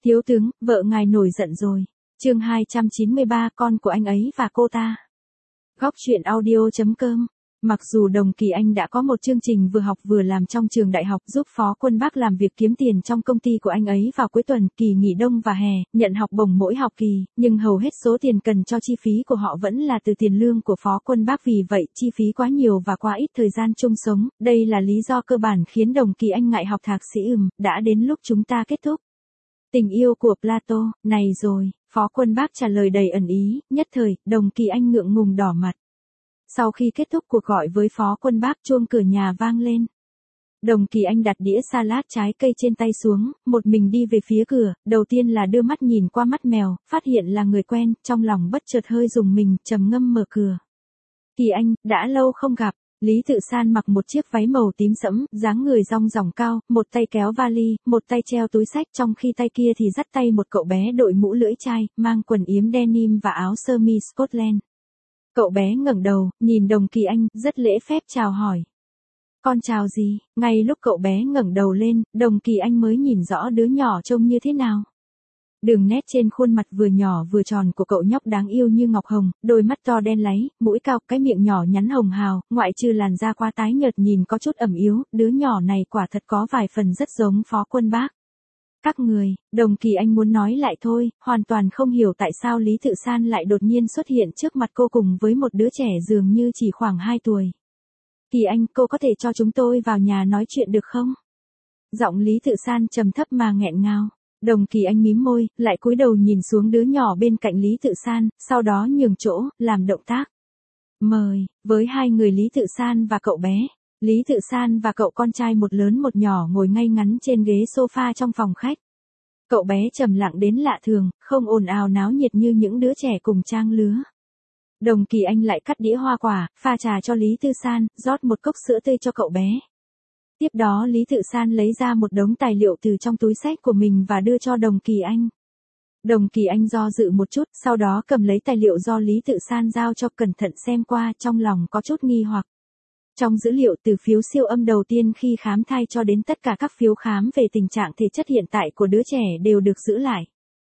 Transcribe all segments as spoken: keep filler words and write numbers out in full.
Thiếu tướng, vợ ngài nổi giận rồi. Chương hai trăm chín mươi ba, con của anh ấy và cô ta. Góc truyện audio chấm com. Mặc dù Đồng Kỳ Anh đã có một chương trình vừa học vừa làm trong trường đại học giúp Phó Quân Bác làm việc kiếm tiền trong công ty của anh ấy vào cuối tuần, kỳ nghỉ đông và hè, nhận học bổng mỗi học kỳ, nhưng hầu hết số tiền cần cho chi phí của họ vẫn là từ tiền lương của Phó Quân Bác, vì vậy chi phí quá nhiều và quá ít thời gian chung sống. Đây là lý do cơ bản khiến Đồng Kỳ Anh ngại học thạc sĩ. Ừm, đã đến lúc chúng ta kết thúc tình yêu của Plato, này rồi, Phó Quân Bác trả lời đầy ẩn ý, nhất thời, Đồng Kỳ Anh ngượng ngùng đỏ mặt. Sau khi kết thúc cuộc gọi với Phó Quân Bác, chuông cửa nhà vang lên. Đồng Kỳ Anh đặt đĩa salad trái cây trên tay xuống, một mình đi về phía cửa, đầu tiên là đưa mắt nhìn qua mắt mèo, phát hiện là người quen, trong lòng bất chợt hơi rùng mình, trầm ngâm mở cửa. Kỳ Anh, đã lâu không gặp. Lý Tự San mặc một chiếc váy màu tím sẫm, dáng người rong ròng cao, một tay kéo vali, một tay treo túi xách, trong khi tay kia thì dắt tay một cậu bé đội mũ lưỡi chai, mang quần yếm denim và áo sơ mi Scotland. Cậu bé ngẩng đầu, nhìn Đồng Kỳ Anh, rất lễ phép chào hỏi. Con chào gì? Ngay lúc cậu bé ngẩng đầu lên, Đồng Kỳ Anh mới nhìn rõ đứa nhỏ trông như thế nào. Đường nét trên khuôn mặt vừa nhỏ vừa tròn của cậu nhóc đáng yêu như ngọc hồng, đôi mắt to đen láy, mũi cao, cái miệng nhỏ nhắn hồng hào, ngoại trừ làn da quá tái nhợt nhìn có chút ẩm yếu, đứa nhỏ này quả thật có vài phần rất giống Phó Quân Bác. Các người, Đồng Kỳ Anh muốn nói lại thôi, hoàn toàn không hiểu tại sao Lý Tự San lại đột nhiên xuất hiện trước mặt cô cùng với một đứa trẻ dường như chỉ khoảng hai tuổi. Kỳ Anh, cô có thể cho chúng tôi vào nhà nói chuyện được không? Giọng Lý Tự San trầm thấp mà nghẹn ngào. Đồng Kỳ Anh mím môi, lại cúi đầu nhìn xuống đứa nhỏ bên cạnh Lý Tự San, sau đó nhường chỗ, làm động tác. Mời, với hai người Lý Tự San và cậu bé. Lý Tự San và cậu con trai một lớn một nhỏ ngồi ngay ngắn trên ghế sofa trong phòng khách. Cậu bé trầm lặng đến lạ thường, không ồn ào náo nhiệt như những đứa trẻ cùng trang lứa. Đồng Kỳ Anh lại cắt đĩa hoa quả, pha trà cho Lý Tự San, rót một cốc sữa tươi cho cậu bé. Tiếp đó Lý Tự San lấy ra một đống tài liệu từ trong túi xách của mình và đưa cho Đồng Kỳ Anh. Đồng Kỳ Anh do dự một chút, sau đó cầm lấy tài liệu do Lý Tự San giao cho, cẩn thận xem qua, trong lòng có chút nghi hoặc. Trong dữ liệu từ phiếu siêu âm đầu tiên khi khám thai cho đến tất cả các phiếu khám về tình trạng thể chất hiện tại của đứa trẻ đều được giữ lại.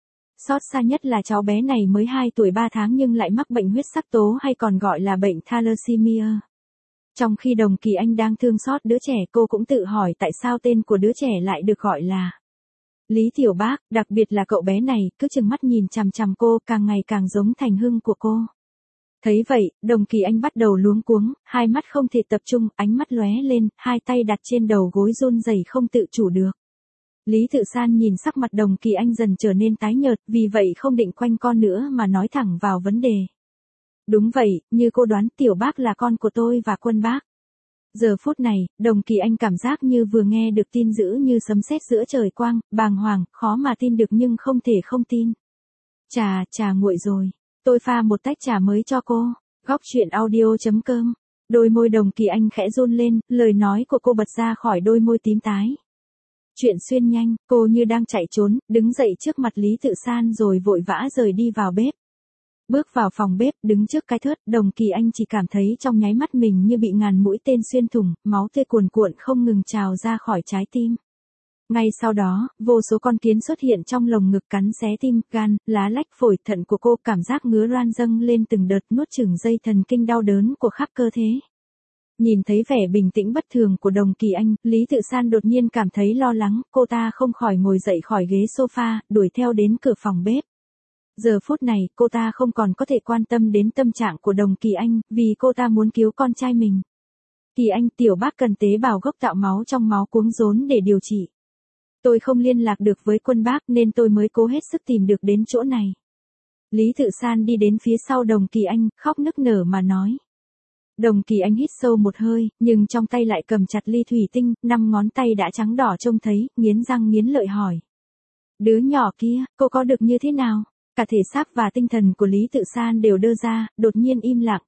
Xót xa nhất là cháu bé này mới hai tuổi ba tháng nhưng lại mắc bệnh huyết sắc tố hay còn gọi là bệnh thalassemia. Trong khi Đồng Kỳ Anh đang thương xót đứa trẻ, cô cũng tự hỏi tại sao tên của đứa trẻ lại được gọi là Lý Tiểu Bác, đặc biệt là cậu bé này, cứ chừng mắt nhìn chằm chằm cô, càng ngày càng giống Thành Hưng của cô. Thấy vậy, Đồng Kỳ Anh bắt đầu luống cuống, hai mắt không thể tập trung, ánh mắt lóe lên, hai tay đặt trên đầu gối run rẩy không tự chủ được. Lý Tự San nhìn sắc mặt Đồng Kỳ Anh dần trở nên tái nhợt, vì vậy không định quanh co nữa mà nói thẳng vào vấn đề. Đúng vậy, như cô đoán, Tiểu Bác là con của tôi và Quân Bác. Giờ phút này, Đồng Kỳ Anh cảm giác như vừa nghe được tin dữ như sấm sét giữa trời quang, bàng hoàng, khó mà tin được nhưng không thể không tin. Trà, trà nguội rồi. Tôi pha một tách trà mới cho cô. Góc truyện audio chấm com. Đôi môi Đồng Kỳ Anh khẽ run lên, lời nói của cô bật ra khỏi đôi môi tím tái. Chuyện xuyên nhanh, cô như đang chạy trốn, đứng dậy trước mặt Lý Tự San rồi vội vã rời đi vào bếp. Bước vào phòng bếp, đứng trước cái thớt, Đồng Kỳ Anh chỉ cảm thấy trong nháy mắt mình như bị ngàn mũi tên xuyên thủng, máu tươi cuồn cuộn không ngừng trào ra khỏi trái tim. Ngay sau đó, vô số con kiến xuất hiện trong lồng ngực cắn xé tim, gan, lá lách, phổi, thận của cô, cảm giác ngứa ran dâng lên từng đợt, nuốt chửng dây thần kinh đau đớn của khắp cơ thể. Nhìn thấy vẻ bình tĩnh bất thường của Đồng Kỳ Anh, Lý Tự San đột nhiên cảm thấy lo lắng, cô ta không khỏi ngồi dậy khỏi ghế sofa, đuổi theo đến cửa phòng bếp. Giờ phút này, cô ta không còn có thể quan tâm đến tâm trạng của Đồng Kỳ Anh, vì cô ta muốn cứu con trai mình. Kỳ Anh, Tiểu Bác cần tế bào gốc tạo máu trong máu cuống rốn để điều trị. Tôi không liên lạc được với Quân Bác nên tôi mới cố hết sức tìm được đến chỗ này. Lý Tự San đi đến phía sau Đồng Kỳ Anh, khóc nức nở mà nói. Đồng Kỳ Anh hít sâu một hơi, nhưng trong tay lại cầm chặt ly thủy tinh, năm ngón tay đã trắng đỏ trông thấy, nghiến răng nghiến lợi hỏi. Đứa nhỏ kia, cô có được như thế nào? Cả thể xác và tinh thần của Lý Tự San đều đơ ra, đột nhiên im lặng.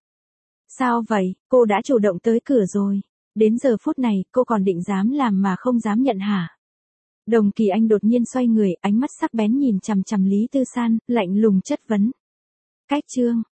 Sao vậy, cô đã chủ động tới cửa rồi. Đến giờ phút này, cô còn định dám làm mà không dám nhận hả? Đồng Kỳ Anh đột nhiên xoay người, ánh mắt sắc bén nhìn chằm chằm Lý Tự San, lạnh lùng chất vấn. Cách chương,